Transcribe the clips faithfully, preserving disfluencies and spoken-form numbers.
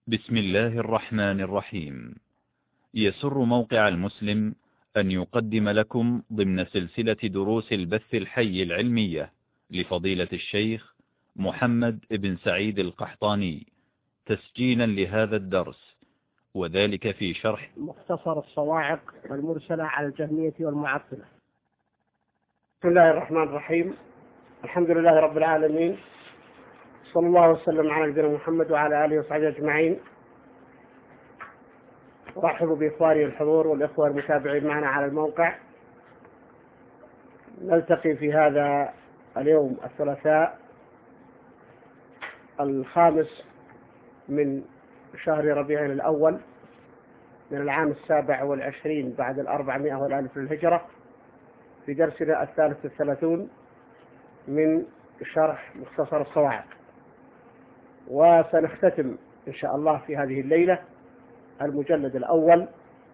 بسم الله الرحمن الرحيم. يسر موقع المسلم أن يقدم لكم ضمن سلسلة دروس البث الحي العلمية لفضيلة الشيخ محمد بن سعيد القحطاني تسجيلا لهذا الدرس، وذلك في شرح مختصر الصواعق المرسلة على الجهمية والمعطلة. بسم الله الرحمن الرحيم. الحمد لله رب العالمين، صلى الله وسلم على نبينا محمد وعلى آله وصحبه أجمعين. أرحب بإخواني الحضور والإخوة المتابعين معنا على الموقع. نلتقي في هذا اليوم الثلاثاء الخامس من شهر ربيع الأول من العام السابع والعشرين بعد الأربعمائة والألف للهجرة، في درسنا الثالث والثلاثون من شرح مختصر الصواعق. وسنختتم إن شاء الله في هذه الليلة المجلد الأول،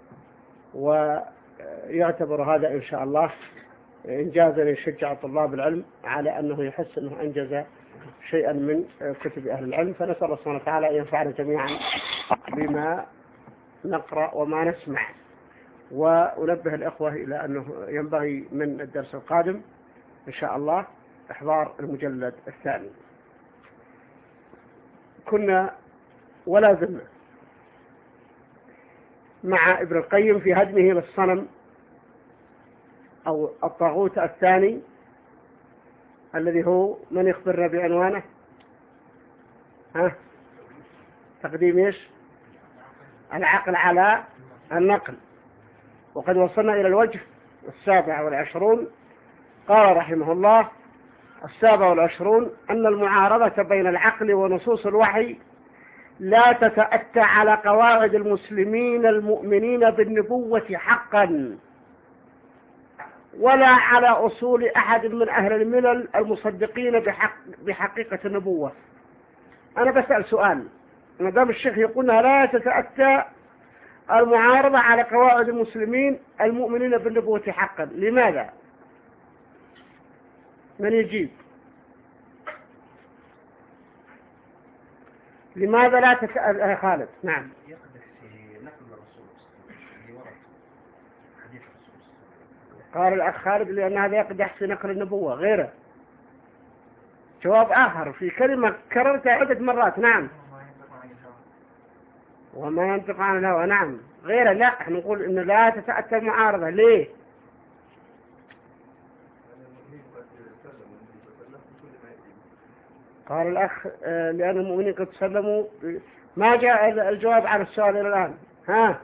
ويعتبر هذا إن شاء الله إنجازا يشجع طلاب العلم على أنه يحس أنه أنجز شيئا من كتب أهل العلم. فنسأل الله سبحانه وتعالى أن ينفعنا جميعا بما نقرأ وما نسمع. وأنبه الإخوة إلى أنه ينبغي من الدرس القادم إن شاء الله إحضار المجلد الثاني. كنا ولا زلنا مع ابن القيم في هدمه للصنم أو الطاغوت الثاني الذي هو من يخبرنا بعنوانه؟ ها؟ تقديم إيش؟ العقل على النقل. وقد وصلنا إلى الوجه السابع والعشرون. قال رحمه الله: السابع والعشرون أن المعارضة بين العقل ونصوص الوحي لا تتأتى على قواعد المسلمين المؤمنين بالنبوة حقا، ولا على أصول أحد من أهل الملل المصدقين بحق بحقيقة النبوة. أنا بسأل سؤال، ما دام الشيخ يقولنا لا تتأتى المعارضة على قواعد المسلمين المؤمنين بالنبوة حقا، لماذا؟ من يجيب؟ لماذا لا تتأتى؟ خالد. نعم. يقدح في نقل الرسول اللي ورد حديث الرسول. قال الأخ خالد لأن هذا يقدح في نقل النبوة. غيره جواب آخر في كلمة كررتها عدة مرات. نعم. وما ينطق عن الهوى. نعم. غيره لا، احنا نقول إنه لا تتأتى المعارضة. ليه؟ قال الأخ لأن المؤمنين قد سلموا. ما جاء الجواب على السؤال إلى الآن. ها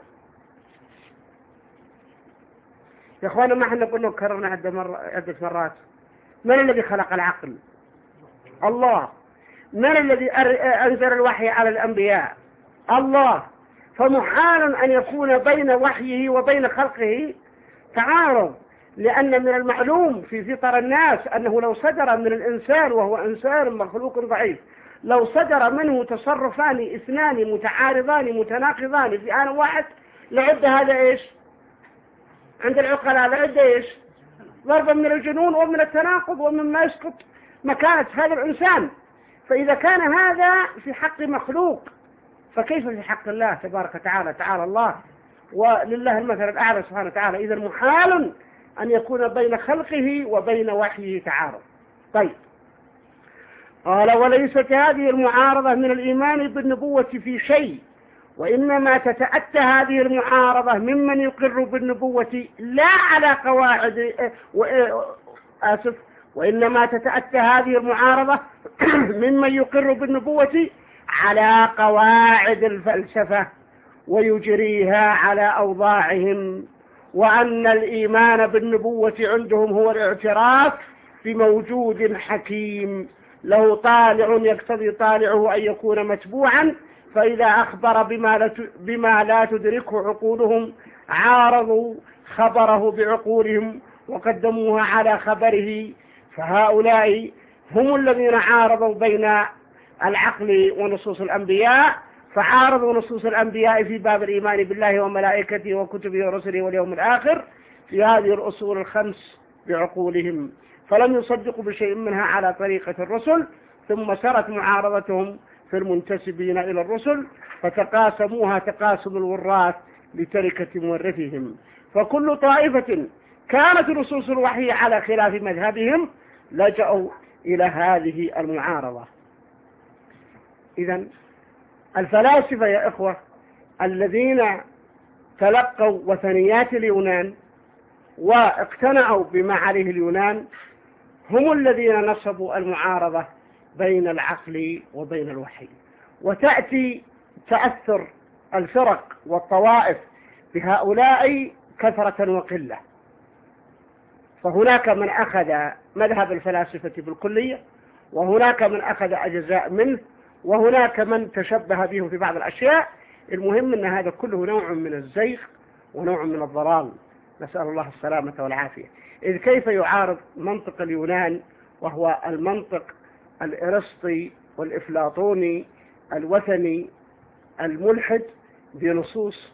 يا أخوانا، ما احنا قلنا وكررنا عدة مرة عدة مرات. من الذي خلق العقل؟ الله. من الذي أنزل الوحي على الأنبياء؟ الله. فمحال أن يكون بين وحيه وبين خلقه تعارض، لأن من المعلوم في فطر الناس أنه لو صدر من الإنسان وهو إنسان مخلوق ضعيف، لو صدر منه تصرفان اثنان متعارضان متناقضان في آن واحد لعد هذا إيش؟ عند العقلاء لعد إيش؟ ضربا من الجنون ومن التناقض ومما يسقط مكانة هذا الإنسان. فإذا كان هذا في حق مخلوق فكيف في حق الله تبارك وتعالى؟ تعالى الله ولله المثل الأعلى سبحانه وتعالى. إذا محال أن يكون بين خلقه وبين وحيه تعارض. طيب، قال: وليست هذه المعارضة من الإيمان بالنبوة في شيء، وإنما تتأتى هذه المعارضة ممن يقر بالنبوة لا على قواعد آسف وإنما تتأتى هذه المعارضة ممن يقر بالنبوة على قواعد الفلسفة ويجريها على أوضاعهم، وأن الإيمان بالنبوة عندهم هو الاعتراف بموجود حكيم له طالع يقتضي طالعه أن يكون متبوعا، فإذا أخبر بما لا بما لا تدركه عقولهم عارضوا خبره بعقولهم وقدموها على خبره. فهؤلاء هم الذين عارضوا بين العقل ونصوص الأنبياء، فعارضوا نصوص الأنبياء في باب الإيمان بالله وملائكته وكتبه ورسله واليوم الآخر في هذه الأصول الخمس بعقولهم، فلم يصدقوا بشيء منها على طريقة الرسل، ثم سرت معارضتهم في المنتسبين إلى الرسل فتقاسموها تقاسم الوراث لتركة مورثهم، فكل طائفة كانت نصوص الوحي على خلاف مذهبهم لجأوا إلى هذه المعارضة. إذن الفلاسفة يا إخوة الذين تلقوا وثنيات اليونان واقتنعوا بما عليه اليونان هم الذين نصبوا المعارضة بين العقل وبين الوحي. وتأتي تأثر الفرق والطوائف بهؤلاء كثرة وقلة، فهناك من أخذ مذهب الفلاسفة بالكلية، وهناك من أخذ أجزاء منه، وهناك من تشبه بهم في بعض الأشياء. المهم أن هذا كله نوع من الزيغ ونوع من الضلال، نسأل الله السلامة والعافية. إذ كيف يعارض منطق اليونان وهو المنطق الإرسطي والإفلاطوني الوثني الملحد بنصوص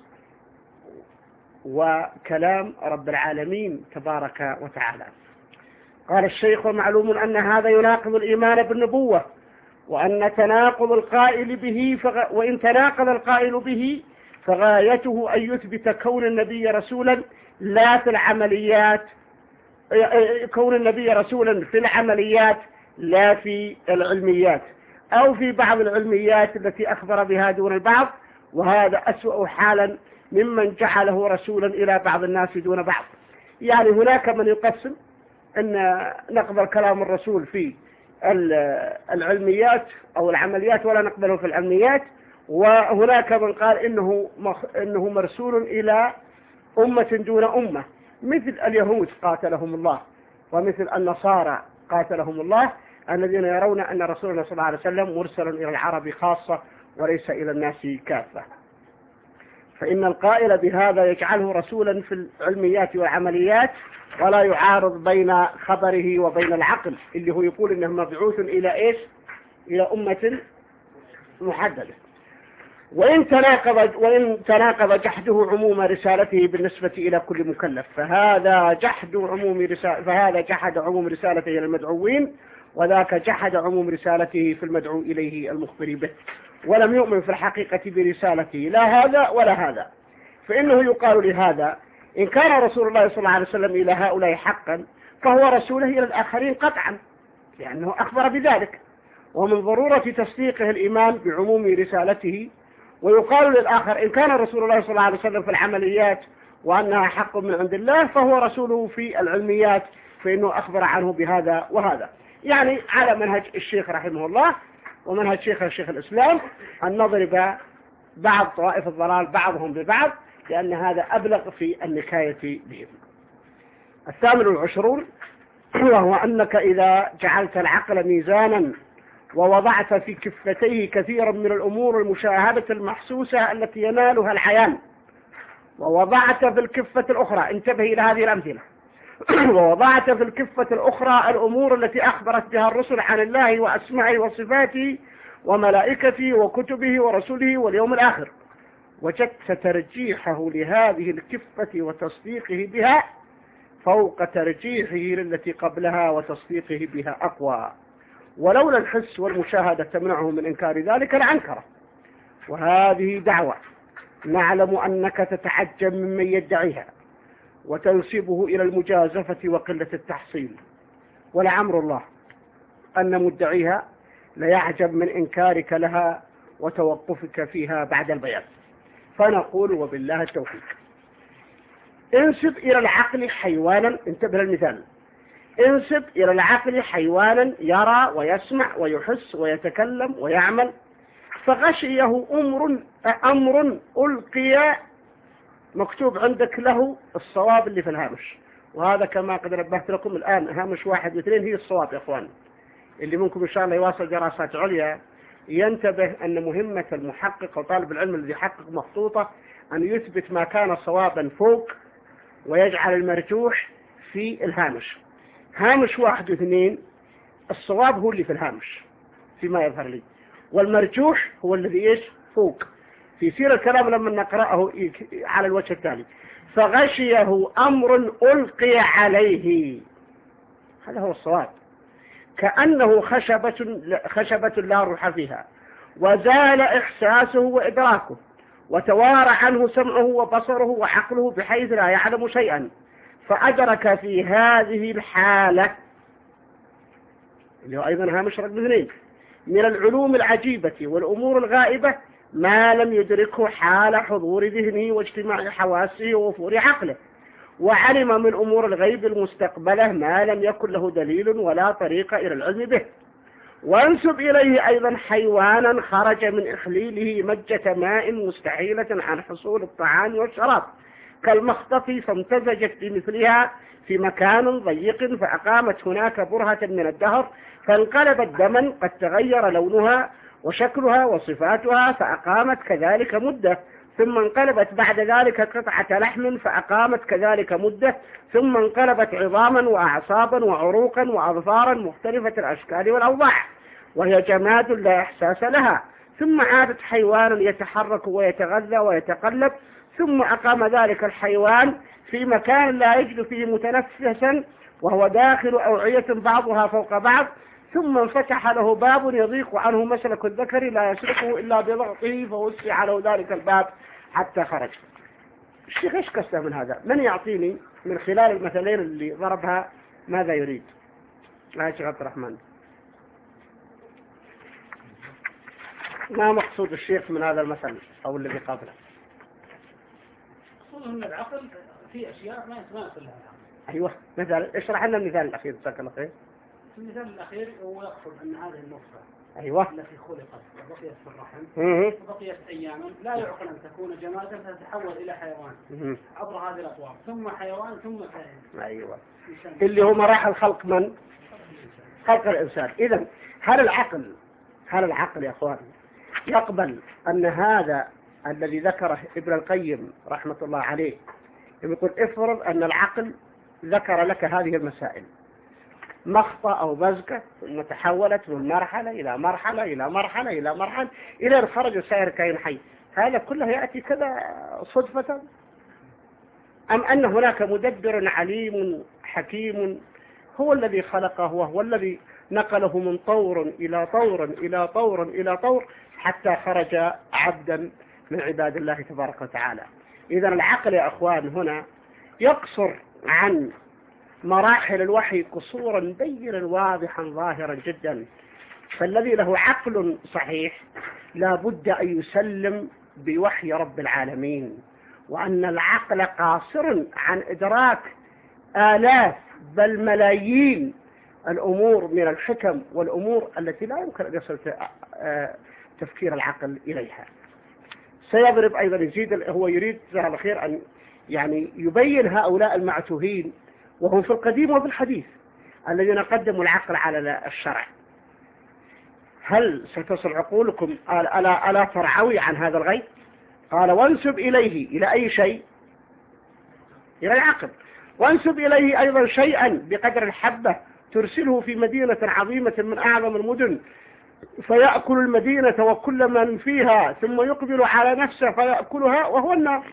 وكلام رب العالمين تبارك وتعالى؟ قال الشيخ: ومعلوم أن هذا يناقض الإيمان بالنبوة، وأن تناقض القائل به فغ... وإن تناقض القائل به فغايته أن يثبت كون النبي رسولا لا في العمليات، كون النبي رسولا في العمليات لا في العلميات، أو في بعض العلميات التي أخبر بها دون البعض، وهذا أسوأ حالا ممن جعله رسولا إلى بعض الناس دون بعض. يعني هناك من يقسم أن نقبل كلام الرسول في العلميات أو العمليات ولا نقبله في العلميات، وهناك من قال إنه, إنه مرسول إلى أمة دون أمة، مثل اليهود قاتلهم الله، ومثل النصارى قاتلهم الله، الذين يرون أن رسولنا صلى الله عليه وسلم مرسل إلى العرب خاصة وليس إلى الناس كافة. فإن القائل بهذا يجعله رسولا في العلميات والعمليات ولا يعارض بين خبره وبين العقل، اللي هو يقول إنه مبعوث إلى إيش؟ إلى أمة محددة. وإن تناقض وإن تناقض جحده عموم رسالته بالنسبة إلى كل مكلف فهذا جحد عموم رسالة فهذا جحد عموم رسالته إلى المدعوين، وذاك جحد عموم رسالته في المدعو إليه المخبر به، ولم يؤمن في الحقيقة برسالته لا هذا ولا هذا. فإنه يقال لهذا: إن كان رسول الله صلى الله عليه وسلم إلى هؤلاء حقا فهو رسوله إلى الآخرين قطعا، لأنه أخبر بذلك، ومن ضرورة تصديقه الإيمان بعموم رسالته. ويقال للآخر: إن كان رسول الله صلى الله عليه وسلم في العمليات وأنها حق من عند الله فهو رسوله في العلميات، فإنه أخبر عنه بهذا وهذا. يعني على منهج الشيخ رحمه الله ومنهج شيخ الشيخ الإسلام أن نضرب بعض طوائف الضلال بعضهم ببعض، لأن هذا أبلغ في النكاية بهم. الثامن والعشرون وهو أنك إذا جعلت العقل ميزانا ووضعت في كفتيه كثيرا من الأمور المشاهدة المحسوسة التي ينالها العيان، ووضعت في الكفة الأخرى، انتبه إلى هذه الأمثلة، ووضعت في الكفة الأخرى الأمور التي أخبرت بها الرسل عن الله وأسمائه وصفاته وملائكته وكتبه ورسله واليوم الآخر، وجدت ترجيحه لهذه الكفة وتصديقه بها فوق ترجيحه للتي قبلها وتصديقه بها أقوى، ولولا الحس والمشاهدة تمنعه من إنكار ذلك لعنكره. وهذه دعوة نعلم أنك تتعجب ممن يدعيها وتنسبه إلى المجازفة وقلة التحصيل، ولعمر الله أن مدعيها ليعجب من إنكارك لها وتوقفك فيها بعد البيان. فنقول وبالله التوفيق: انسب إلى العقل حيوانا، انتبه المثال، انسب إلى العقل حيوانا يرى ويسمع ويحس ويتكلم ويعمل، فغشيه أمر أمر ألقي مكتوب عندك له الصواب اللي في الهامش، وهذا كما قد نبهت لكم الآن هامش واحد واثنين هي الصواب يا إخوان. اللي منكم إن شاء الله يواصل دراسات عليا ينتبه أن مهمة المحقق وطالب العلم الذي يحقق مخطوطة أن يثبت ما كان صوابا فوق ويجعل المرجوح في الهامش. هامش واحد واثنين الصواب هو اللي في الهامش فيما يظهر لي، والمرجوح هو الذي إيش فوق. في سير الكلام لما نقرأه على الوجه التالي: فغشيه أمر ألقي عليه، هذا هو الصواب، كأنه خشبة, خشبة لا روح فيها، وزال إحساسه وإدراكه، وتوارى عنه سمعه وبصره وعقله بحيث لا يعلم شيئا، فأدرك في هذه الحالة اللي هو أيضا هامش رقم اثنين من العلوم العجيبة والأمور الغائبة ما لم يدركه حال حضور ذهنه واجتماع حواسه ووفور عقله، وعلم من أمور الغيب المستقبلة ما لم يكن له دليل ولا طريق إلى العلم به. وانسب إليه أيضا حيوانا خرج من إخليله مجة ماء مستحيلة عن حصول الطعام والشراب كالمخطف، فامتزجت بمثلها في مكان ضيق فأقامت هناك برهة من الدهر، فانقلبت دما قد تغير لونها وشكلها وصفاتها فأقامت كذلك مدة، ثم انقلبت بعد ذلك قطعة لحم فأقامت كذلك مدة، ثم انقلبت عظاما وأعصابا وعروقا وأظفارا مختلفة الأشكال والأوضاع، وهي جماد لا إحساس لها، ثم عادت حيوانا يتحرك ويتغذى ويتقلب، ثم أقام ذلك الحيوان في مكان لا يجد فيه متنفسا وهو داخل أوعية بعضها فوق بعض، ثم انفتح له باب يضيق عنه مسلك الذكر لا يسلكه إلا بضغطه فوسع له ذلك الباب حتى خرج. الشيخ ايش قصده من هذا؟ من يعطيني من خلال المثلين اللي ضربها ماذا يريد؟ يا شيخ عبد الرحمن، ما مقصود الشيخ من هذا المثل أو الذي قبله؟ مقصود أن العقل في أشياء ما يصل لها العقل. أيوة، مثال اشرح لنا المثال الأخير جزاك الله خير. المثال الأخير هو يقصد أن هذه النطفة أيوة التي خلقت وبقيت في الرحم مه. وبقيت أياما لا يعقل أن تكون جمادا فتتحول إلى حيوان مه. عبر هذه الأطوار، ثم حيوان ثم كائن. أيوة اللي هو مراحل خلق من؟ خلق الإنسان. إذن هل العقل هل العقل يا أخوان يقبل أن هذا الذي ذكره ابن القيم رحمة الله عليه يقول افرض أن العقل ذكر لك هذه المسائل مخطأ أو بزكة ثم تحولت من مرحلة إلى مرحلة إلى مرحلة إلى مرحلة إلى أن خرج سائر كائن حي، هذا كله يأتي كذا صدفة أم أن هناك مدبر عليم حكيم هو الذي خلقه وهو الذي نقله من طور إلى طور إلى طور إلى طور حتى خرج عبدا من عباد الله تبارك وتعالى. إذا العقل يا أخوان هنا يقصر عن مراحل الوحي قصورا بينا واضحا ظاهرا جدا، فالذي له عقل صحيح لا بد أن يسلم بوحي رب العالمين، وأن العقل قاصر عن إدراك آلاف بل ملايين الأمور من الحكم والأمور التي لا يمكن أن يصل تفكير العقل إليها. سيضرب أيضا يزيد هو يريد جزاه الله خير أن يعني يبين هؤلاء المعتوهين وهم في القديم وفي الحديث الذين قدموا العقل على الشرع. هل ستصل عقولكم ألا, ألا ترعوي عن هذا الغيب؟ قال وانسب إليه إلى أي شيء؟ إلى العقل. وانسب إليه أيضا شيئا بقدر الحبة ترسله في مدينة عظيمة من أعظم المدن فيأكل المدينة وكل من فيها ثم يقبل على نفسه فيأكلها وهو النار.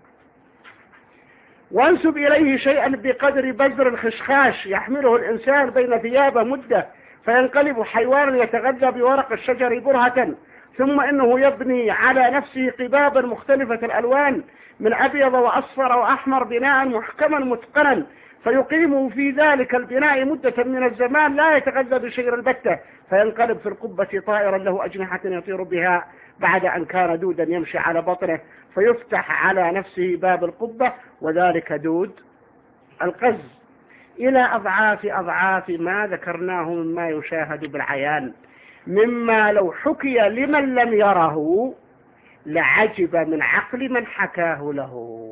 وانسب إليه شيئا بقدر بذر الخشخاش يحمله الإنسان بين ثيابه مدة فينقلب حيوانا يتغذى بورق الشجر برهة، ثم إنه يبني على نفسه قبابا مختلفة الألوان من أبيض وأصفر وأحمر بناء محكما متقنا، فيقيم في ذلك البناء مدة من الزمان لا يتغذى بشيء البتة، فينقلب في القبة طائرا له أجنحة يطير بها بعد أن كان دودا يمشي على بطنه، فيفتح على نفسه باب القبة وذلك دود القز، إلى أضعاف أضعاف ما ذكرناه مما يشاهد بالعيان، مما لو حكي لمن لم يره لعجب من عقل من حكاه له.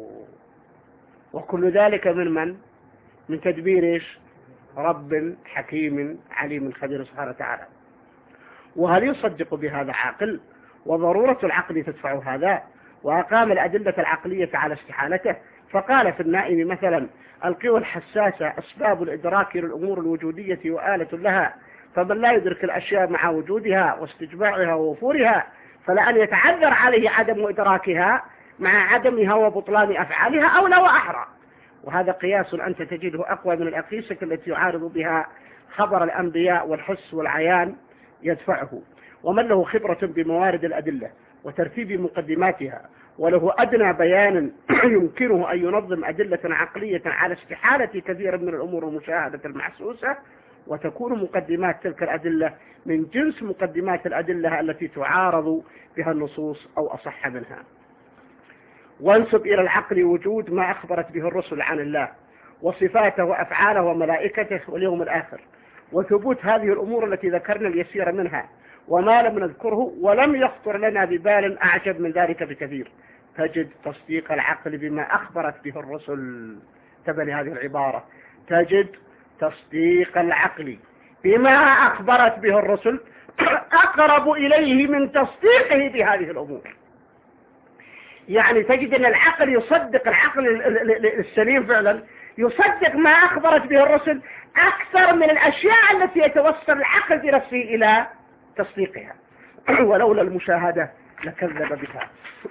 وكل ذلك من من؟ من تدبير إيش؟ رب حكيم عليم خبير سبحانه وتعالى. وهل يصدق بهذا عاقل؟ وضرورة العقل تدفع هذا، وأقام الأدلة العقلية على استحالته، فقال في النائم مثلا القوى الحساسة أسباب الإدراك للأمور الوجودية وآلة لها، فمن لا يدرك الأشياء مع وجودها واستجماعها ووفورها فلأن يتعذر عليه عدم إدراكها مع عدمها وبطلان أفعالها أولى وأحرى. وهذا قياس أنت تجده أقوى من الأقيسة التي يعارض بها خبر الأنبياء والحس والعيان يدفعه. ومن له خبرة بموارد الأدلة وترتيب مقدماتها وله أدنى بيان يمكنه أن ينظم أدلة عقلية على استحالة كثير من الأمور المشاهدة المحسوسة، وتكون مقدمات تلك الأدلة من جنس مقدمات الأدلة التي تعارض بها النصوص أو أصح منها. وانسب إلى العقل وجود ما أخبرت به الرسل عن الله وصفاته وأفعاله وملائكته واليوم الآخر، وثبوت هذه الأمور التي ذكرنا اليسير منها وما لم نذكره ولم يخطر لنا ببال أعجب من ذلك بكثير، تجد تصديق العقل بما أخبرت به الرسل. تبني هذه العبارة، تجد تصديق العقل بما أخبرت به الرسل أقرب إليه من تصديقه بهذه الأمور. يعني تجد أن العقل يصدق، العقل السليم فعلا يصدق ما أخبرت به الرسل أكثر من الأشياء التي يتوصل العقل بنفسه إلى تصديقها، ولولا المشاهدة لكذب بها.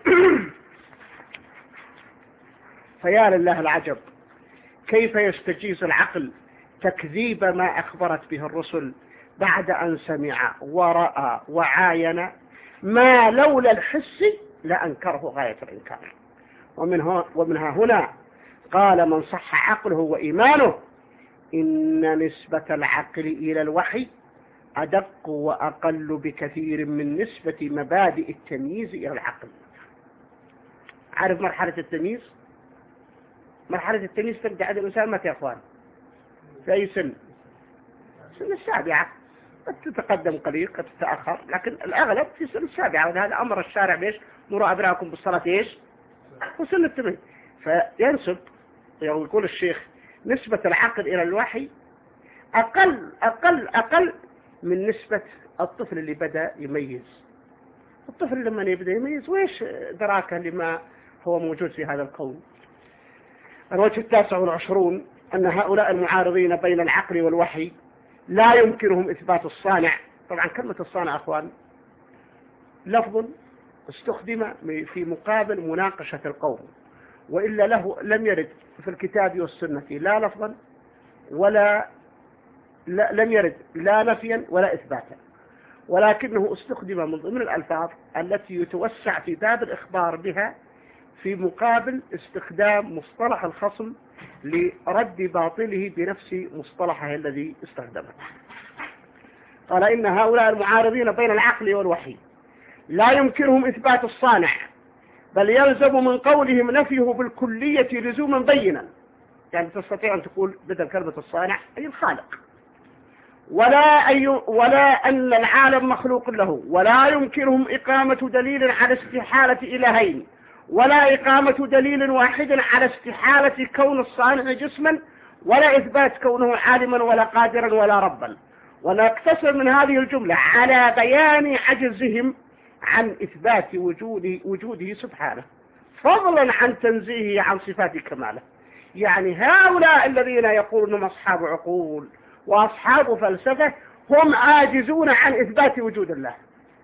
فيا لله العجب كيف يستجيز العقل تكذيب ما أخبرت به الرسل بعد أن سمع ورأى وعاين ما لولا الحس لأنكره غاية الإنكار. ومنها, ومنها هنا قال من صح عقله وإيمانه إن نسبة العقل إلى الوحي أدق وأقل بكثير من نسبة مبادئ التمييز إلى العقل. عارف مرحلة التمييز؟ مرحلة التمييز تبدأ عند الإنسان متى يا أخوان؟ في أي سن؟ سن السابعة، قد تتقدم قليل قد تتأخر، لكن الأغلب في سن السابعة، وهذا أمر الشارع بيش مروا أبنائكم بالصلاة إيش؟ وسن التمييز. فينسب يقول الشيخ نسبة العقل إلى الوحي أقل أقل أقل من نسبة الطفل اللي بدأ يميز. الطفل لما يبدأ يميز وإيش دراكه لما هو موجود في هذا الكون. الوجه التاسع والعشرون أن هؤلاء المعارضين بين العقل والوحي لا يمكنهم إثبات الصانع. طبعا كلمة الصانع أخوان لفظ استخدم في مقابل مناقشة القوم، وإلا له لم يرد في الكتاب والسنة لا لفظا ولا لا لم يرد لا نفيا ولا إثباتا، ولكنه استخدم من ضمن الألفاظ التي يتوسع في باب الإخبار بها في مقابل استخدام مصطلح الخصم لرد باطله بنفس مصطلحه الذي استخدمه. قال إن هؤلاء المعارضين بين العقل والوحي لا يمكنهم إثبات الصانع، بل يلزم من قولهم نفيه بالكلية لزوما بينا. يعني تستطيع أن تقول بدل كلمة الصانع أي الخالق، ولا, أي ولا أن العالم مخلوق له، ولا يمكنهم إقامة دليل على استحالة إلهين، ولا إقامة دليل واحد على استحالة كون الصانع جسما، ولا إثبات كونه عالما ولا قادرا ولا ربا. ونقتصر من هذه الجملة على بيان عجزهم عن إثبات وجوده, وجوده سبحانه، فضلا عن تنزيهه عن صفات كماله. يعني هؤلاء الذين يقولون هم أصحاب عقول وأصحاب فلسفة هم عاجزون عن إثبات وجود الله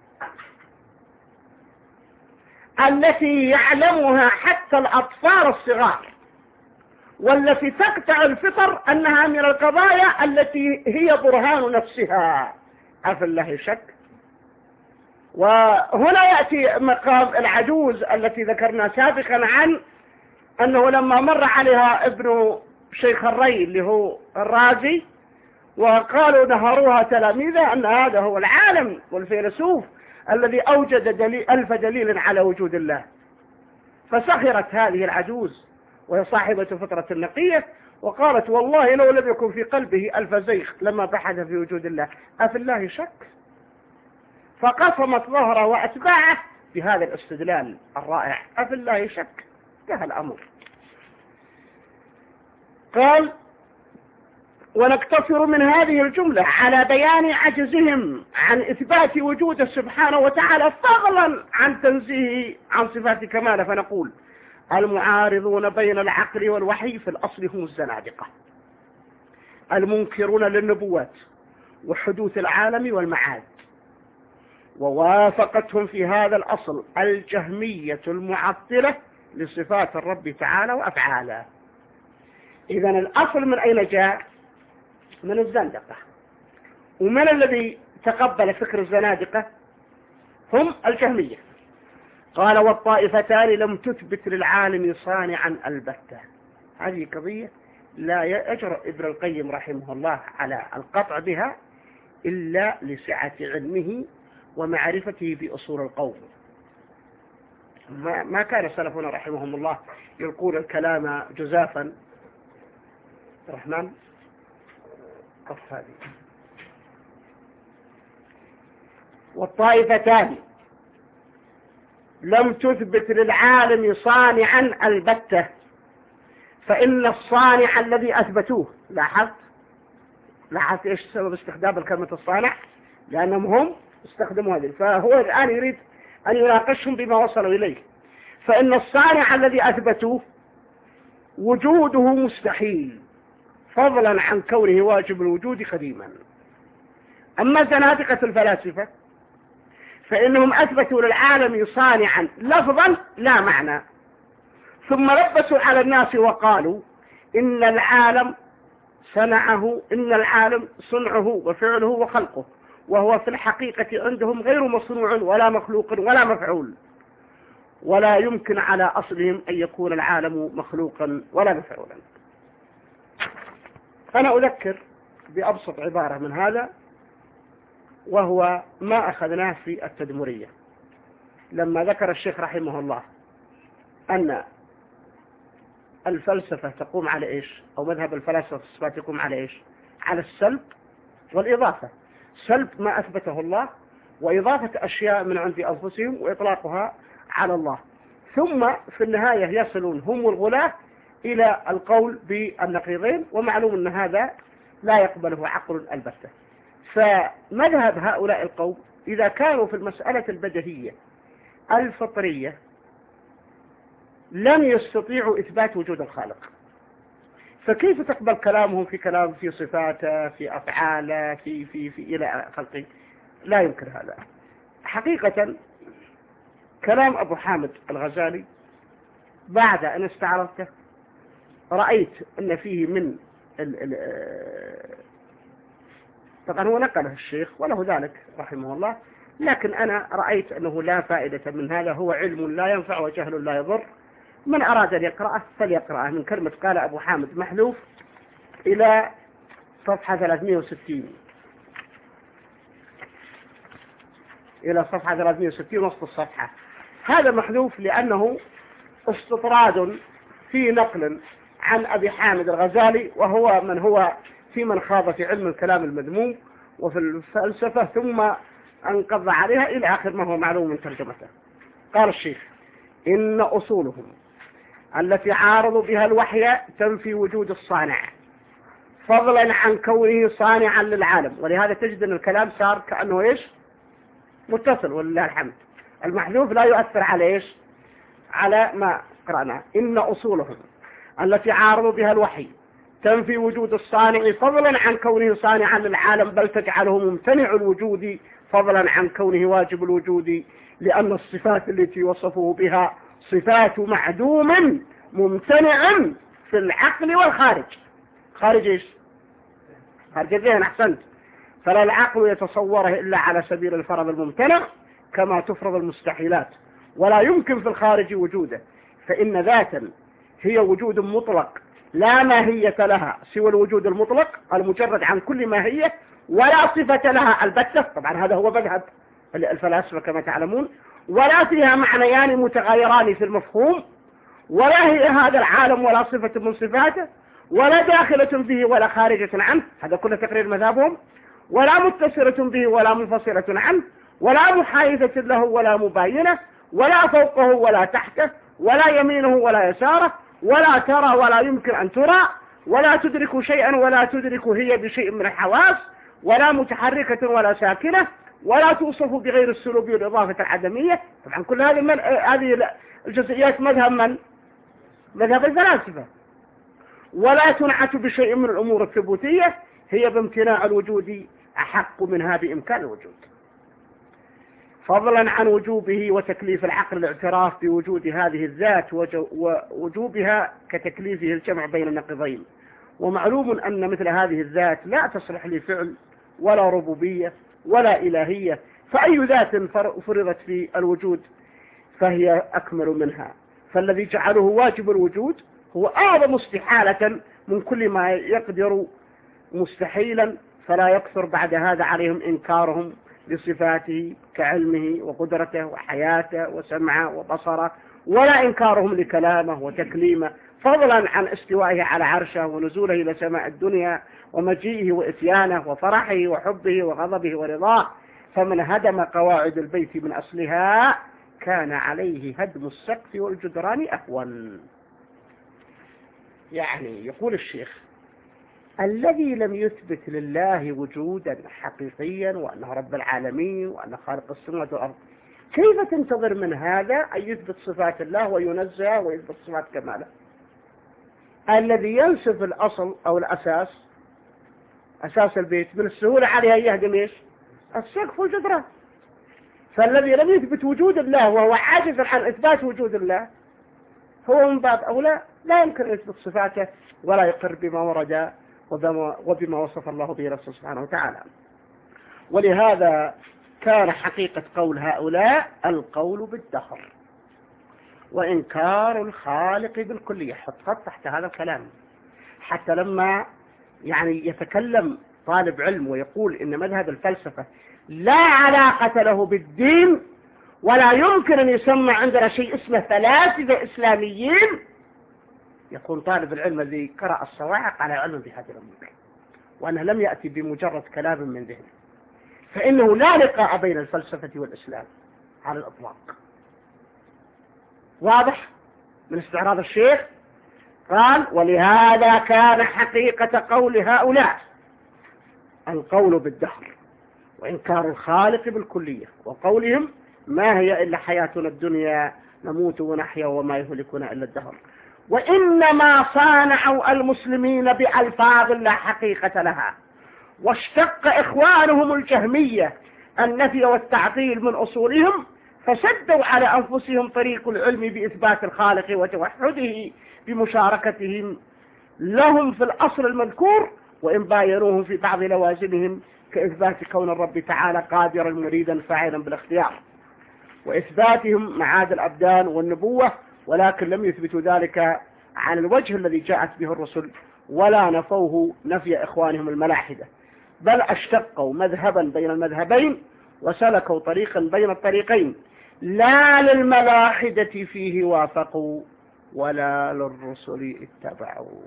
التي يعلمها حتى الأطفال الصغار، والتي تقطع الفطر أنها من القضايا التي هي برهان نفسها. أفي الله شك. وهنا يأتي مقام العجوز التي ذكرنا سابقا عن أنه لما مر عليها ابن شيخ الري اللي هو الرازي وقالوا نهروها تلاميذه أن هذا هو العالم والفيلسوف الذي أوجد دليل ألف دليل على وجود الله، فسخرت هذه العجوز وهي صاحبة فترة النقية وقالت والله لو لم يكن في قلبه ألف زيغ لما بحث في وجود الله، أفي الله شك. فقسمت ظهره وأتباعه بهذا الاستدلال الرائع، أفي الله شك. انتهى الأمر. قال ونقتصر من هذه الجملة على بيان عجزهم عن إثبات وجوده سبحانه وتعالى فضلا عن تنزيه عن صفات كماله، فنقول المعارضون بين العقل والوحي في الأصل هم الزنادقة المنكرون للنبوات وحدوث العالم والمعاد، ووافقتهم في هذا الأصل الجهمية المعطلة لصفات الرب تعالى وأفعاله. إذن الأصل من أين جاء؟ من الزندقة. ومن الذي تقبل فكر الزنادقة؟ هم الجهمية. قال والطائفتان لم تثبت للعالم صانعا البتة. هذه قضية لا يجرؤ ابن القيم رحمه الله على القطع بها إلا لسعة علمه ومعرفته بأصول القول. ما, ما كان سلفنا رحمهم الله يلقون الكلام جزافا. الرحمن قف هذه. والطائفتان لم تثبت للعالم صانعا البتة، فإن الصانع الذي أثبتوه، لاحظت لاحظت إيش سبب استخدام الكلمة الصانع؟ لأنهم هم استخدموا هذه، فهو الآن يريد أن يناقشهم بما وصلوا إليه. فإن الصانع الذي أثبتوه وجوده مستحيل فضلا عن كونه واجب الوجود قديما. أما زنادقة الفلاسفة فإنهم أثبتوا للعالم صانعا لفظا لا معنى، ثم لبسوا على الناس وقالوا إن العالم صنعه إن العالم صنعه وفعله وخلقه، وهو في الحقيقة عندهم غير مصنوع ولا مخلوق ولا مفعول، ولا يمكن على أصلهم أن يكون العالم مخلوقا ولا مفعولا. أنا أذكر بأبسط عبارة من هذا، وهو ما أخذناه في التدمرية لما ذكر الشيخ رحمه الله أن الفلسفة تقوم على إيش، أو مذهب الفلاسفة في الصفات يقوم على إيش، على السلب والإضافة. سلب ما أثبته الله، وإضافة أشياء من عند أنفسهم وإطلاقها على الله، ثم في النهاية يصلون هم والغلاة إلى القول بالنقيضين، ومعلوم أن هذا لا يقبله عقل البتة. فمذهب هؤلاء القوم إذا كانوا في المسألة البديهية الفطرية لم يستطيعوا إثبات وجود الخالق، فكيف تقبل كلامهم في كلام في صفاته في أفعاله في في في إلى خلقه؟ لا يمكن هذا. حقيقة كلام أبو حامد الغزالي بعد أن استعرضته رأيت أن فيه من ال ال طبعا هو نقله الشيخ وله ذلك رحمه الله، لكن أنا رأيت أنه لا فائدة من هذا، هو علم لا ينفع وجهل لا يضر. من أراد أن يقرأه فليقرأه من كلمة قال أبو حامد محذوف إلى صفحة ثلاثمائة وستين، إلى صفحة ثلاثمائة وستين وسط الصفحة. هذا محذوف لأنه استطراد في نقل عن أبي حامد الغزالي، وهو من هو في من خاض في علم الكلام المذموم وفي الفلسفة، ثم انقض عليها إلى آخر ما هو معلوم من ترجمته. قال الشيخ إن أصولهم التي عارضوا بها الوحي تنفي وجود الصانع فضلا عن كونه صانعا للعالم، ولهذا تجد أن الكلام صار كأنه إيش متصل ولله الحمد. المحذوف لا يؤثر على إيش، على ما قرأنا. إن أصولهم التي عارضوا بها الوحي تنفي وجود الصانع فضلا عن كونه صانعا للعالم، بل تجعله ممتنع الوجود فضلا عن كونه واجب الوجود، لأن الصفات التي وصفوا بها صفات معدوم ممتنع في العقل والخارج. خارج إيش؟ خارج الذهن. أحسنت. فلا العقل يتصوره إلا على سبيل الفرض الممتنع كما تفرض المستحيلات، ولا يمكن في الخارج وجوده، فإن ذاتا هي وجود مطلق لا ماهية لها سوى الوجود المطلق المجرد عن كل ماهية، ولا صفة لها البتة. طبعا هذا هو مذهب الفلاسفة كما تعلمون. ولا فيها معنيان متغايران في المفهوم، ولا هي هذا العالم ولا صفة من صفاته، ولا داخلة فيه ولا خارجة عنه، هذا كله تقرير مذهبهم، ولا متصلة به ولا منفصلة عنه، ولا محايدة له ولا مباينة، ولا فوقه ولا تحته، ولا يمينه ولا يساره، ولا ترى ولا يمكن أن ترى، ولا تدرك شيئا ولا تدرك هي بشيء من الحواس، ولا متحركة ولا ساكنة، ولا توصف بغير السلوب والإضافة العدمية. طبعا كل هذه من... هذه الجزئيات مذهب من؟ مذهب الفلاسفة. ولا تنعت بشيء من الأمور الثبوتية، هي بامتناع الوجود أحق منها بإمكان الوجود، فضلا عن وجوبه وتكليف العقل الاعتراف بوجود هذه الذات ووجوبها كتكليفه الجمع بين النقيضين. ومعلوم أن مثل هذه الذات لا تصلح لفعل ولا ربوبية ولا إلهية، فأي ذات فرضت في الوجود فهي أكمل منها. فالذي جعله واجب الوجود هو أعظم استحالة من كل ما يقدر مستحيلا، فلا يكثر بعد هذا عليهم إنكارهم لصفاته كعلمه وقدرته وحياته وسمعه وبصره، ولا إنكارهم لكلامه وتكليمه، فضلا عن استوائه على عرشه ونزوله إلى سماء الدنيا ومجيئه وإتيانه وفرحه وحبه وغضبه ورضاه. فمن هدم قواعد البيت من أصلها كان عليه هدم السقف والجدران أهون. يعني يقول الشيخ الذي لم يثبت لله وجودا حقيقيا وأنه رب العالمين وأنه خالق السماوات والأرض، كيف تنتظر من هذا أن يثبت صفات الله وينزه ويثبت صفات كماله؟ الذي ينسف الأصل أو الأساس، أساس البيت، من السهولة عليه أن يهدم إيش؟ السقف والجدران. فالذي لم يثبت وجود الله وهو عاجز عن إثبات وجود الله هو من باب أولى لا يمكن أن يثبت صفاته ولا يقر بما ورد وبما وصف الله به رسوله سبحانه وتعالى. ولهذا كان حقيقة قول هؤلاء القول بالدهر وإنكار الخالق بالكلية. حط خط تحت هذا الكلام، حتى لما يعني يتكلم طالب علم ويقول إن مذهب الفلسفة لا علاقة له بالدين ولا يمكن أن يسمى عندنا شيء اسمه فلاسفة إسلاميين، يكون طالب العلم الذي قرأ الصواعق على علم بهذه الأمور، وأنه لم يأتي بمجرد كلام من ذهنه، فإنه لا لقاء بين الفلسفة والإسلام على الإطلاق. واضح من استعراض الشيخ؟ قال ولهذا كان حقيقة قول هؤلاء القول بالدهر وإنكار الخالق بالكلية، وقولهم ما هي إلا حياتنا الدنيا نموت ونحيا وما يهلكنا إلا الدهر، وإنما صانعوا المسلمين بألفاظ لا حقيقة لها، واشتق إخوانهم الجهمية النفي والتعطيل من أصولهم، فسدوا على أنفسهم طريق العلم بإثبات الخالق وتوحده بمشاركتهم لهم في الأصل المذكور، وإن باينوهم في بعض لوازمهم كإثبات كون الرب تعالى قادرا مريدا فاعلا بالاختيار، وإثباتهم معاد الأبدان والنبوة، ولكن لم يثبتوا ذلك عن الوجه الذي جاءت به الرسل ولا نفوه نفي إخوانهم الملاحدة، بل اشتقوا مذهبا بين المذهبين وسلكوا طريقا بين الطريقين، لا للملاحدة فيه وافقوا ولا للرسل اتبعوا.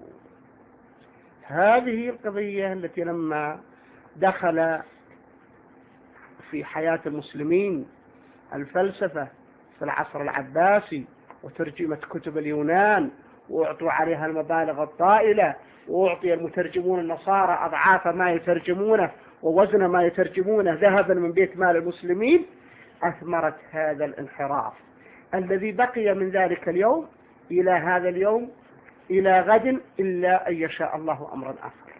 هذه القضية التي لما دخل في حياة المسلمين الفلسفة في العصر العباسي وترجمت كتب اليونان وأعطوا عليها المبالغ الطائلة، وأعطي المترجمون النصارى أضعاف ما يترجمونه ووزن ما يترجمونه ذهبا من بيت مال المسلمين، أثمرت هذا الانحراف الذي بقي من ذلك اليوم إلى هذا اليوم إلى غد إلا أن يشاء الله أمرا آخر.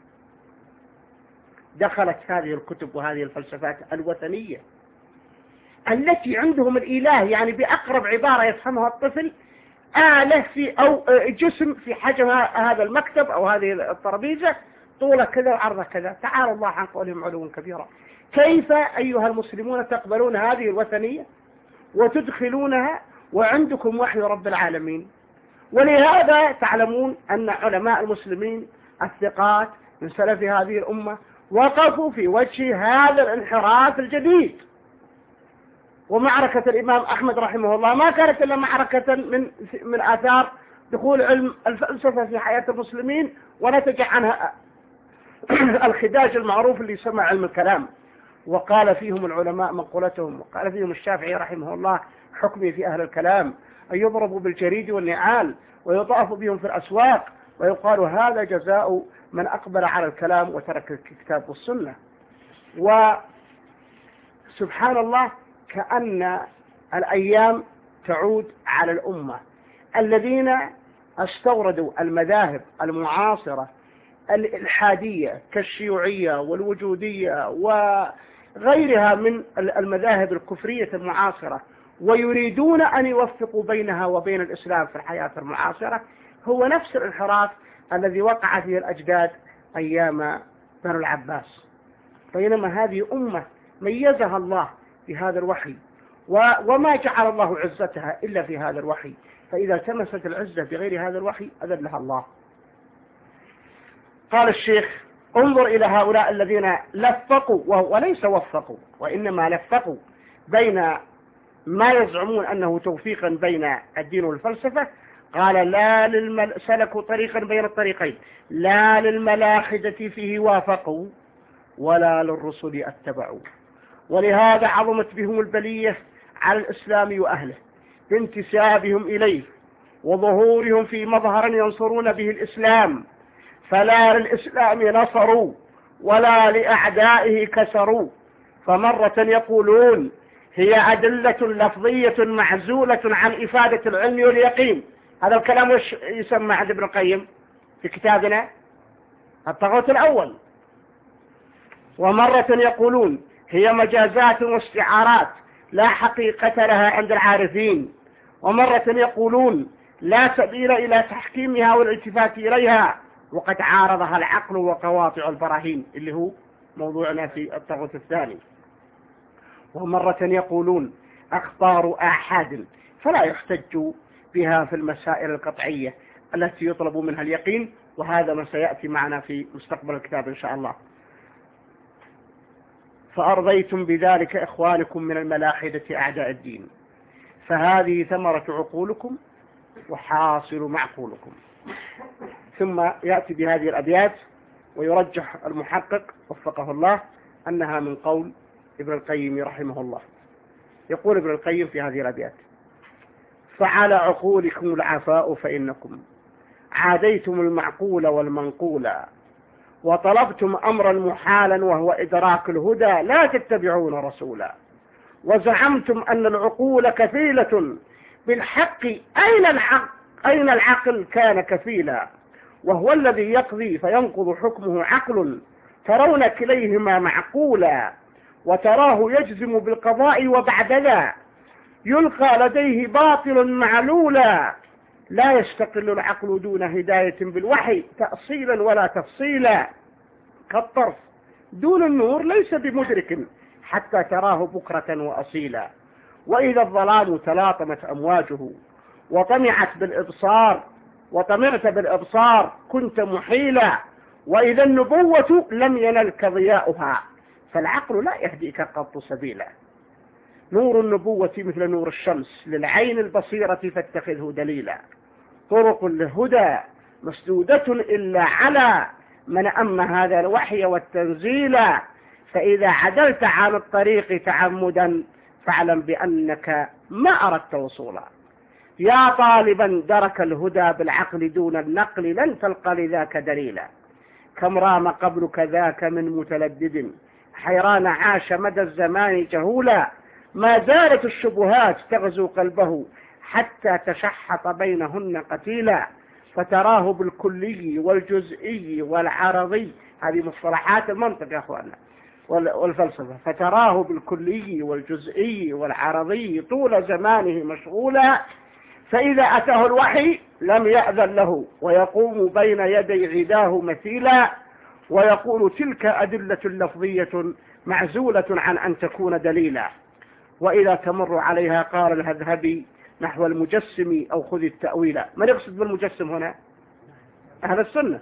دخلت هذه الكتب وهذه الفلسفات الوثنية التي عندهم الإله يعني بأقرب عبارة يفهمها الطفل آلة في أو جسم في حجم هذا المكتب أو هذه الترابيزة طولة كذا وعرضة كذا، تعالى الله عن قولهم علوا كبيرا. كيف أيها المسلمون تقبلون هذه الوثنية وتدخلونها وعندكم وحي رب العالمين؟ ولهذا تعلمون أن علماء المسلمين الثقات من سلف هذه الأمة وقفوا في وجه هذا الانحراف الجديد. ومعركة الإمام أحمد رحمه الله ما كانت إلا معركة من من آثار دخول علم الفلسفة في حياة المسلمين، ونتج عنها الخداج المعروف اللي يسمى علم الكلام. وقال فيهم العلماء مقولتهم، وقال فيهم الشافعي رحمه الله حكمي في أهل الكلام أن يضربوا بالجريد والنعال ويطاف بهم في الأسواق، ويقال هذا جزاء من أقبل على الكلام وترك الكتاب والسنة. وسبحان الله كأن الأيام تعود على الأمة الذين استوردوا المذاهب المعاصرة الإلحادية كالشيوعية والوجودية وغيرها من المذاهب الكفرية المعاصرة، ويريدون أن يوفقوا بينها وبين الإسلام في الحياة المعاصرة، هو نفس الانحراف الذي وقع فيه الأجداد أيام بنو العباس. بينما هذه أمة ميزها الله بهذا الوحي، وما جعل الله عزتها إلا في هذا الوحي، فإذا تمست العزة بغير هذا الوحي أذلها الله. قال الشيخ: انظر إلى هؤلاء الذين لفقوا، وليس وفقوا وإنما لفقوا بين ما يزعمون أنه توفيقا بين الدين والفلسفة. قال: لا للمل... سلكوا طريقا بين الطريقين، لا للملاحدة فيه وافقوا ولا للرسل اتبعوا، ولهذا عظمت بهم البلية على الإسلام وأهله بانتسابهم إليه وظهورهم في مظهر ينصرون به الإسلام، فلا للإسلام نصروا ولا لأعدائه كسروا. فمرة يقولون هي أدلة لفظية معزولة عن إفادة العلم واليقين. هذا الكلام وش يسمى عند ابن القيم في كتابنا الطاغوت الأول. ومرة يقولون هي مجازات واستعارات لا حقيقة لها عند العارفين. ومرة يقولون لا سبيل إلى تحكيمها والالتفات إليها، وقد عارضها العقل وقواطع البراهين، اللي هو موضوعنا في الطاغوت الثاني. ومرة يقولون أخبار آحاد فلا يحتج بها في المسائل القطعية التي يطلب منها اليقين، وهذا ما سيأتي معنا في مستقبل الكتاب إن شاء الله. فأرضيتم بذلك إخوانكم من الملاحدة أعداء الدين، فهذه ثمرة عقولكم وحاصل معقولكم. ثم يأتي بهذه الأبيات ويرجح المحقق وفقه الله أنها من قول ابن القيم رحمه الله. يقول ابن القيم في هذه الأبيات: فعلى عقولكم العفاء فإنكم عاديتم المعقول والمنقول، وطلبتم أمرا محالا وهو إدراك الهدى لا تتبعون رسولا، وزعمتم أن العقول كفيلة بالحق. أين العقل؟ أين العقل كان كفيلا؟ وهو الذي يقضي فينقض حكمه عقل، ترون كليهما معقولا، وتراه يجزم بالقضاء وبعد ذا يلقى لديه باطل معلولا. لا يستقل العقل دون هداية بالوحي تأصيلا ولا تفصيلا، كالطرف دون النور ليس بمدرك حتى تراه بكرة وأصيلا. وإذا الظلام تلاطمت أمواجه وطمعت بالإبصار وطمعت بالإبصار كنت محيلا، وإذا النبوة لم ينلك ضياؤها فالعقل لا يهديك قط سبيلا. نور النبوة مثل نور الشمس للعين البصيرة فاتخذه دليلا، طرق للهدى مسدودة إلا على من أم هذا الوحي والتنزيل، فإذا عدلت عن الطريق تعمدا فاعلم بأنك ما أردت وصولا. يا طالبا درك الهدى بالعقل دون النقل لن تلقى لذاك دليلا، كم رام قبلك ذاك من متلدد حيران عاش مدى الزمان جهولا، ما زالت الشبهات تغزو قلبه حتى تشحط بينهن قتيلا، فتراه بالكلي والجزئي والعرضي. هذه مصطلحات المنطق يا أخوانا والفلسفة. فتراه بالكلي والجزئي والعرضي طول زمانه مشغولا، فإذا أتاه الوحي لم يأذن له ويقوم بين يدي عداه مثيلا، ويقول تلك أدلة لفظية معزولة عن أن تكون دليلا. وإذا تمر عليها قال الهذهبي نحو المجسم أو خذ التأويل. من يقصد بالمجسم هنا؟ أهل السنة.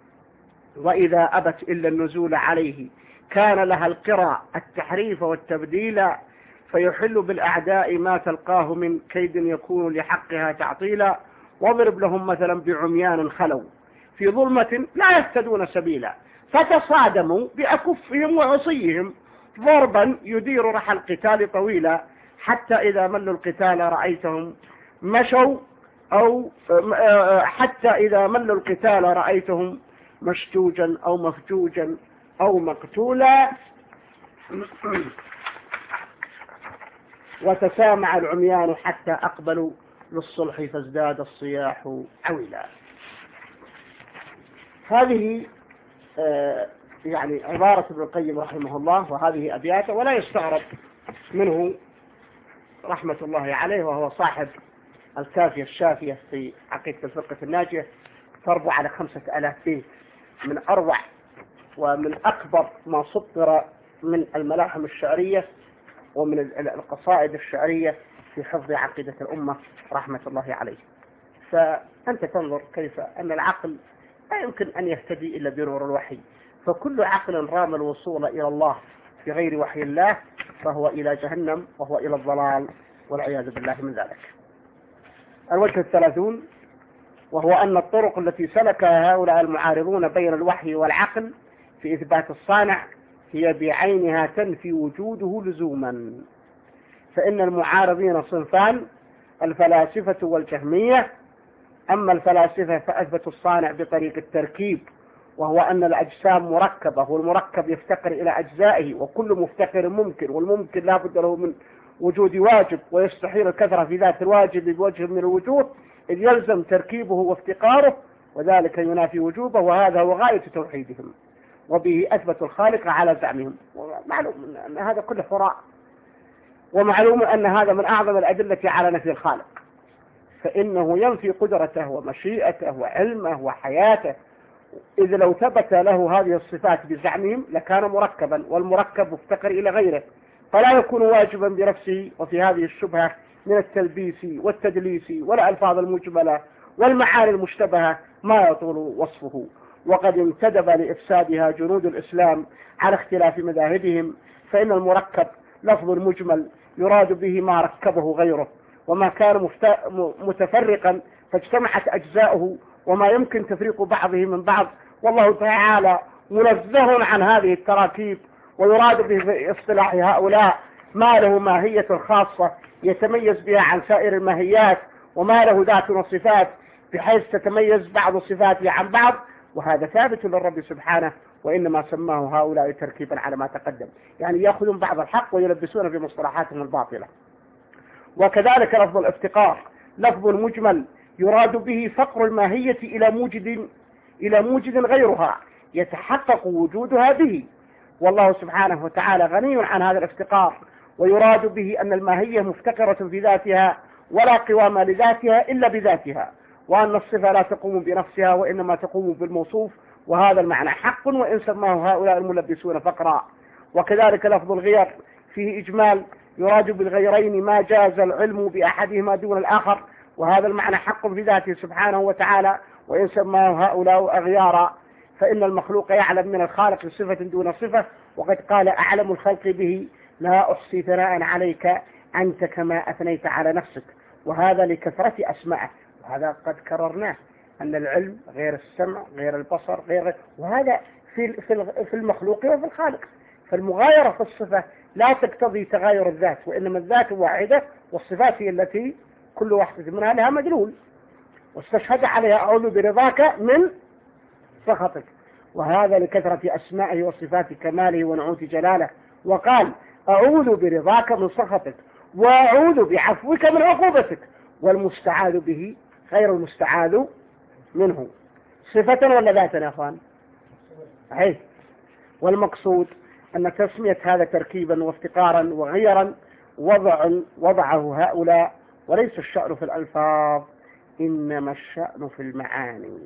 وإذا أبت إلا النزول عليه كان لها القرى التحريف والتبديل، فيحل بالأعداء ما تلقاه من كيد يكون لحقها تعطيلا، واضرب لهم مثلا بعميان خلوا في ظلمة لا يهتدون سبيلا، فتصادموا بأكفهم وعصيهم ضربا يدير رحى القتال طويلا، حتى إذا ملوا القتال رأيتهم مشوا أو حتى إذا ملوا القتال رأيتهم مشتوجا أو مفجوجا أو مقتولا، وتسامع العميان حتى أقبلوا للصلح فازداد الصياح عويلا. هذه يعني عبارة ابن القيم رحمه الله، وهذه أبياته، ولا يستغرب منه رحمة الله عليه، وهو صاحب الكافية الشافية في عقيدة الفرقة الناجية، تربو على خمسة آلاف بيت من أروع ومن أكبر ما سطر من الملاحم الشعرية ومن القصائد الشعرية في حفظ عقيدة الأمة رحمة الله عليه. فأنت تنظر كيف أن العقل لا يمكن أن يهتدي إلا بنور الوحي، فكل عقل رام الوصول إلى الله في غير وحي الله فهو إلى جهنم وهو إلى الضلال والعياذ بالله من ذلك. الوجه الثلاثون، وهو أن الطرق التي سلكها هؤلاء المعارضون بين الوحي والعقل في إثبات الصانع هي بعينها تنفي وجوده لزوما. فإن المعارضين صنفان، الفلاسفة والجهمية. أما الفلاسفة فأثبتوا الصانع بطريق التركيب، وهو أن الأجسام مركبة والمركب يفتقر إلى أجزائه، وكل مفتقر ممكن، والممكن لا بد له من وجود واجب، ويستحيل الكثرة في ذات الواجب بوجه من الوجوه إذ يلزم تركيبه وافتقاره، وذلك ينافي وجوبه، وهذا هو غاية توحيدهم، وبه أثبتوا الخالق على زعمهم. ومعلوم أن هذا كله هراء، ومعلوم أن هذا من أعظم الأدلة على نفي الخالق، فإنه ينفي قدرته ومشيئته وعلمه وحياته، إذ لو ثبت له هذه الصفات بزعمهم لكان مركبا، والمركب مفتقر إلى غيره، فلا يكون واجبا بنفسه. وفي هذه الشبهة من التلبيس والتدليس والألفاظ المجملة والمعاني المشتبهة ما يطول وصفه، وقد انتدب لإفسادها جنود الإسلام على اختلاف مذاهبهم. فإن المركب لفظ مجمل يراد به ما ركبه غيره، وما كان متفرقا فاجتمعت أجزاؤه، وما يمكن تفريق بعضه من بعض، والله تعالى منزه عن هذه التراكيب. ويراد به في اصطلاح هؤلاء ما له ماهية خاصة يتميز بها عن سائر الماهيات، وما له ذات وصفات بحيث تتميز بعض صفاته عن بعض، وهذا ثابت للرب سبحانه، وإنما سماه هؤلاء تركيبا على ما تقدم، يعني يأخذون بعض الحق ويلبسون في مصطلحاتهم الباطلة. وكذلك لفظ الافتقار لفظ مجمل يراد به فقر الماهية إلى موجد إلى موجد غيرها يتحقق وجودها به، والله سبحانه وتعالى غني عن هذا الافتقار. ويراد به أن الماهية مفتقرة في ذاتها ولا قوام لذاتها إلا بذاتها، وأن الصفة لا تقوم بنفسها وإنما تقوم بالموصوف، وهذا المعنى حق وإن سماه هؤلاء الملبسون فقرا. وكذلك لفظ الغير فيه إجمال يراد بالغيرين ما جاز العلم بأحدهما دون الآخر، وهذا المعنى حق في ذاته سبحانه وتعالى وإن سماه هؤلاء أغيارا. فإن المخلوق يعلم من الخالق صفة دون صفة، وقد قال أعلم الخلق به لا أحصي ثناء عليك أنت كما أثنيت على نفسك، وهذا لكثرة أسمائه. وهذا قد كررناه أن العلم غير السمع غير البصر غير، وهذا في في المخلوق وفي الخالق. فالمغايرة في الصفة لا تقتضي تغاير الذات، وإنما الذات واحدة والصفات هي التي كل واحدة منها لها مدلول. واستشهد عليها أعوذ برضاك من سخطك، وهذا لكثرة أسمائه وصفات كماله ونعوت جلاله. وقال أعوذ برضاك من سخطك وأعوذ بعفوك من عقوبتك، والمستعاذ به غير المستعاذ منه. صفة ولا ذاتا يا أخوان؟ صحيح. والمقصود أن تسمية هذا تركيبا وافتقارا وغيرا وضع وضعه هؤلاء، وليس الشأن في الألفاظ إنما الشأن في المعاني.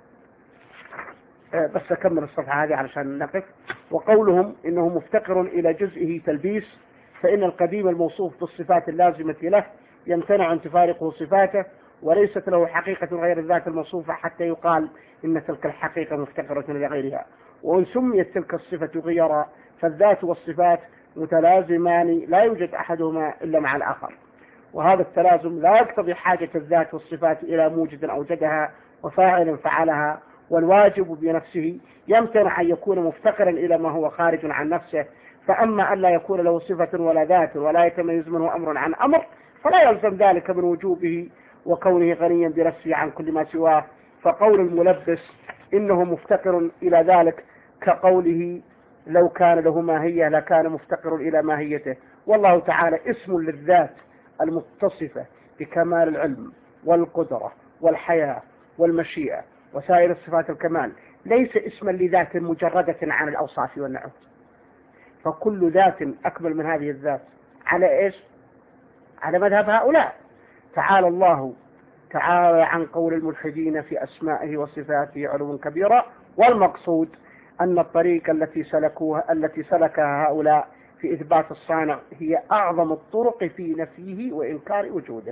بس أكمل الصفحة هذه علشان نقف. وقولهم إنه مفتقر إلى جزئه تلبيس، فإن القديم الموصوف بالصفات اللازمة له يمتنع أن تفارقه صفاته، وليست له حقيقة غير الذات الموصوفة حتى يقال إن تلك الحقيقة مفتقرة لغيرها. وإن سميت تلك الصفة غيرا فالذات والصفات متلازمان لا يوجد أحدهما إلا مع الآخر، وهذا التلازم لا يقتضي حاجة الذات والصفات إلى موجد أوجدها وفاعل فعلها. والواجب بنفسه يمتنع أن يكون مفتقرا إلى ما هو خارج عن نفسه. فأما أن لا يكون له صفة ولا ذات ولا يتميز منه أمر عن أمر فلا يلزم ذلك من وجوبه وكونه غنيا بنفسه عن كل ما سواه. فقول الملبس إنه مفتقر إلى ذلك كقوله لو كان له ماهية لكان مفتقر إلى ماهيته. والله تعالى اسم للذات المتصفة بكمال العلم والقدرة والحياة والمشيئة وسائر الصفات الكمال، ليس اسما لذات مجردة عن الأوصاف والنعوت. فكل ذات أكمل من هذه الذات على إيش؟ على مذهب هؤلاء. تعالى الله تعالى عن قول الملحدين في أسمائه وصفاته علوا كبيرا. والمقصود أن الطريق التي سلكوها التي سلكها هؤلاء في إثبات الصانع هي أعظم الطرق في نفيه وإنكار وجوده.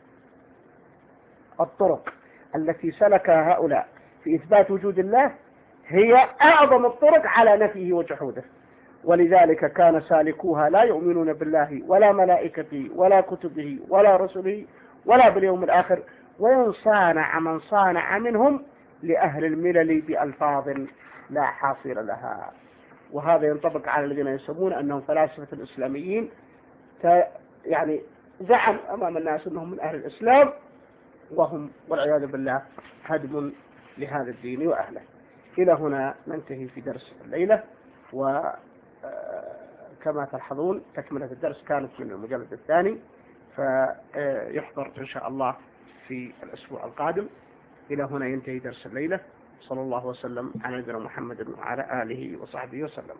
الطرق التي سلكها هؤلاء في إثبات وجود الله هي أعظم الطرق على نفيه وجحوده، ولذلك كان سالكوها لا يؤمنون بالله ولا ملائكته ولا كتبه ولا رسله ولا باليوم الآخر، وإن صانع من صانع منهم لأهل الملل بألفاظ لا حاصل لها. وهذا ينطبق على الذين يسمون أنهم فلاسفة الإسلاميين، يعني زعم أمام الناس أنهم من أهل الإسلام وهم والعياذ بالله هدم لهذا الدين وأهله. إلى هنا ننتهي في درس الليلة، وكما تلحظون تكملة الدرس كانت من المجلد الثاني، فيحضر إن شاء الله في الأسبوع القادم. إلى هنا ينتهي درس الليلة. صلى الله وسلم على نبينا محمد وعلى آله وصحبه وسلم.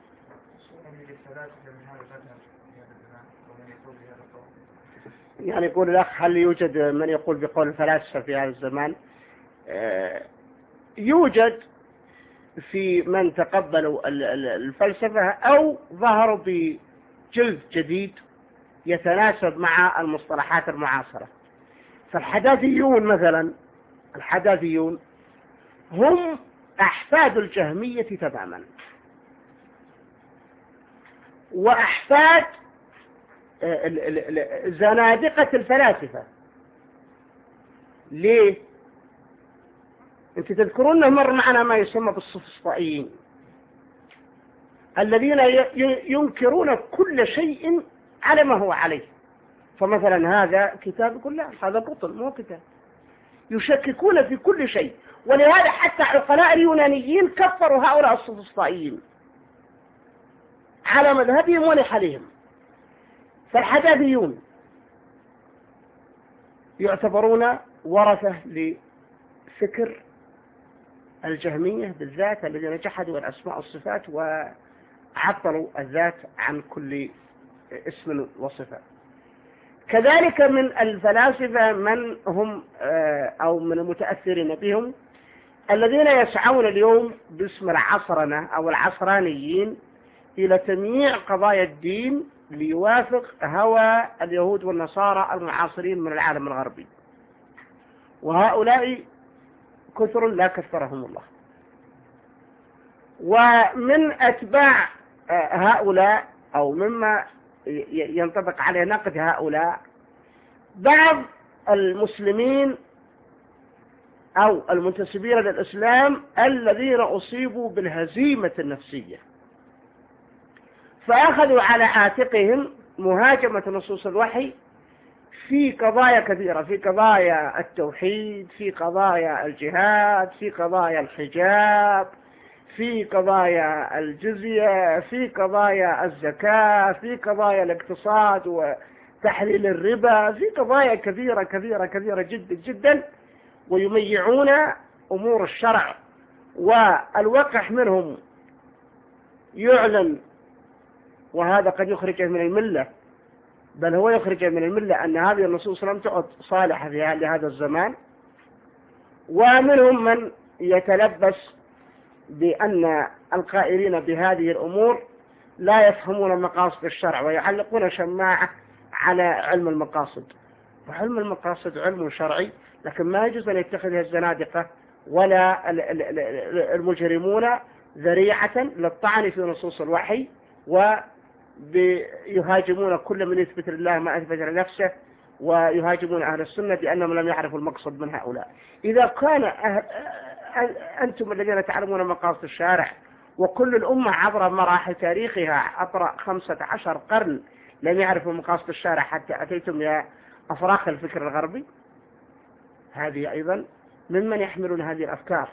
يعني يقول الأخ هل يوجد من يقول بقول الفلاسفة في هذا الزمان؟ يوجد في من تقبلوا الفلسفة أو ظهروا بجلد جديد يتناسب مع المصطلحات المعاصرة. فالحداثيون مثلا، الحداثيون هم أحفاد الجهمية تماما، وأحفاد زنادقة الفلاسفة. ليه؟ أنت تذكرون مر معنا ما يسمى بالسفسطائيين الذين ينكرون كل شيء على ما هو عليه. فمثلا هذا كتاب يقول لا هذا بطل مو كتاب، يشككون في كل شيء. ولهذا حتى عقلاء اليونانيين كفروا هؤلاء السفسطائيين على مذهبهم ونحلهم. فالحداثيون يعتبرون ورثة لفكر الجهمية بالذات الذين جحدوا الأسماء والصفات وعطلوا الذات عن كل اسم وصفة. كذلك من الفلاسفة من هم أو من المتأثرين بهم الذين يسعون اليوم باسم العصرنة أو العصرانيين إلى تمييع قضايا الدين ليوافق هوى اليهود والنصارى المعاصرين من العالم الغربي. وهؤلاء كثر لا كثرهم الله. ومن أتباع هؤلاء أو مما ينطبق عليه نقد هؤلاء بعض المسلمين أو المنتسبين للإسلام الذين أصيبوا بالهزيمة النفسية، فأخذوا على عاتقهم مهاجمة نصوص الوحي في قضايا كثيرة، في قضايا التوحيد، في قضايا الجهاد، في قضايا الحجاب، في قضايا الجزية، في قضايا الزكاة، في قضايا الاقتصاد وتحليل الربا، في قضايا كثيرة كثيرة كثيرة جدا جدا، ويميعون أمور الشرع. والوقح منهم يعلن، وهذا قد يخرجه من الملة، بل هو يخرجه من الملة أن هذه النصوص لم تعد صالحة في هذا الزمان. ومنهم من يتلبس بأن القائلين بهذه الأمور لا يفهمون مقاصد الشرع ويعلقون شماعة على علم المقاصد. وعلم المقاصد علم شرعي، لكن ما يجوز أن يتخذها الزنادقة ولا المجرمون ذريعة للطعن في نصوص الوحي، ويهاجمون كل من يثبت لله ما أثبت لنفسه، ويهاجمون أهل السنة بأنهم لم يعرفوا المقصد من هؤلاء. إذا كان أهل أنتم الذين تعلمون مقاصد الشارع، وكل الأمة عبر مراحل تاريخها عبر خمسة عشر قرن لم يعرفوا مقاصد الشارع حتى أتيتم يا أفراخ الفكر الغربي، هذه أيضا ممن يحملون هذه الأفكار.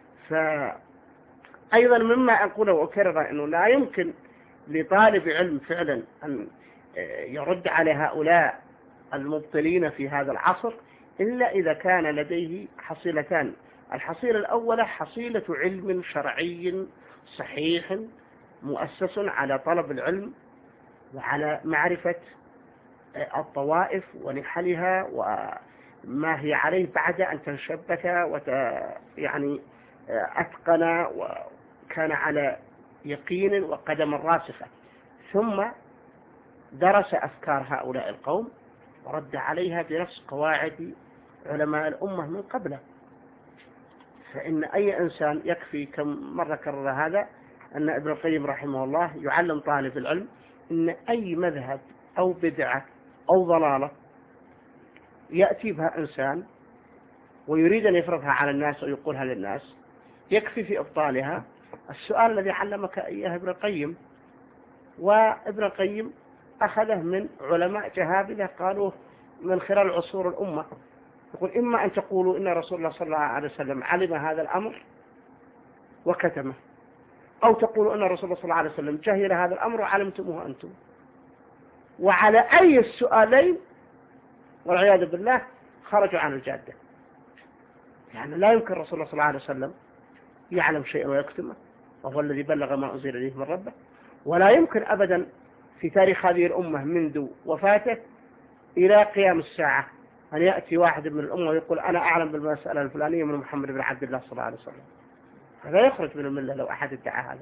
فأيضا مما أقول وأكرر أنه لا يمكن لطالب علم فعلا أن يرد على هؤلاء المبطلين في هذا العصر إلا إذا كان لديه حصيلتان. الحصيلة الأولى حصيلة علم شرعي صحيح مؤسس على طلب العلم وعلى معرفة الطوائف ونحلها وما هي عليه بعد أن تنشبك وت يعني أتقن وكان على يقين وقدم راسخة. ثم درس أفكار هؤلاء القوم ورد عليها بنفس قواعد علماء الأمة من قبله. فإن أي إنسان يكفي كم مرة كرر هذا أن ابن القيم رحمه الله يعلم طالب العلم أن أي مذهب أو بدعة أو ضلالة يأتي بها إنسان ويريد أن يفرضها على الناس أو يقولها للناس يكفي في إبطالها السؤال الذي علمك إياه ابن القيم. وابن القيم أخذه من علماء جهابذة قالوه من خلال عصور الأمة، يقول إما أن تقولوا إن رسول الله صلى الله عليه وسلم علم هذا الأمر وكتمه، أو تقولوا أن رسول الله صلى الله عليه وسلم جهل هذا الأمر وعلمتموه أنتم. وعلى أي السؤالين والعياذ بالله خرجوا عن الجادة. يعني لا يمكن رسول الله صلى الله عليه وسلم يعلم شيئا ويكتمه وهو الذي بلغ ما أنزل إليه من ربه، ولا يمكن أبدا في تاريخ هذه الأمة منذ وفاته إلى قيام الساعة أن يأتي واحد من الأمة ويقول أنا أعلم بالمسألة الفلانية من محمد بن عبد الله صلى الله عليه وسلم. هذا يخرج من الملة لو أحد ادعى هذا.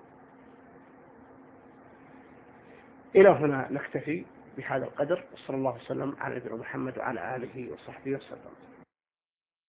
إلى هنا نكتفي بهذا القدر، وصلى الله وسلم على نبينا محمد وعلى آله وصحبه وسلم.